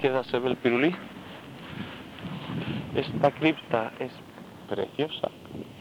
izquierda se ve el pirulí. Esta cripta es preciosa.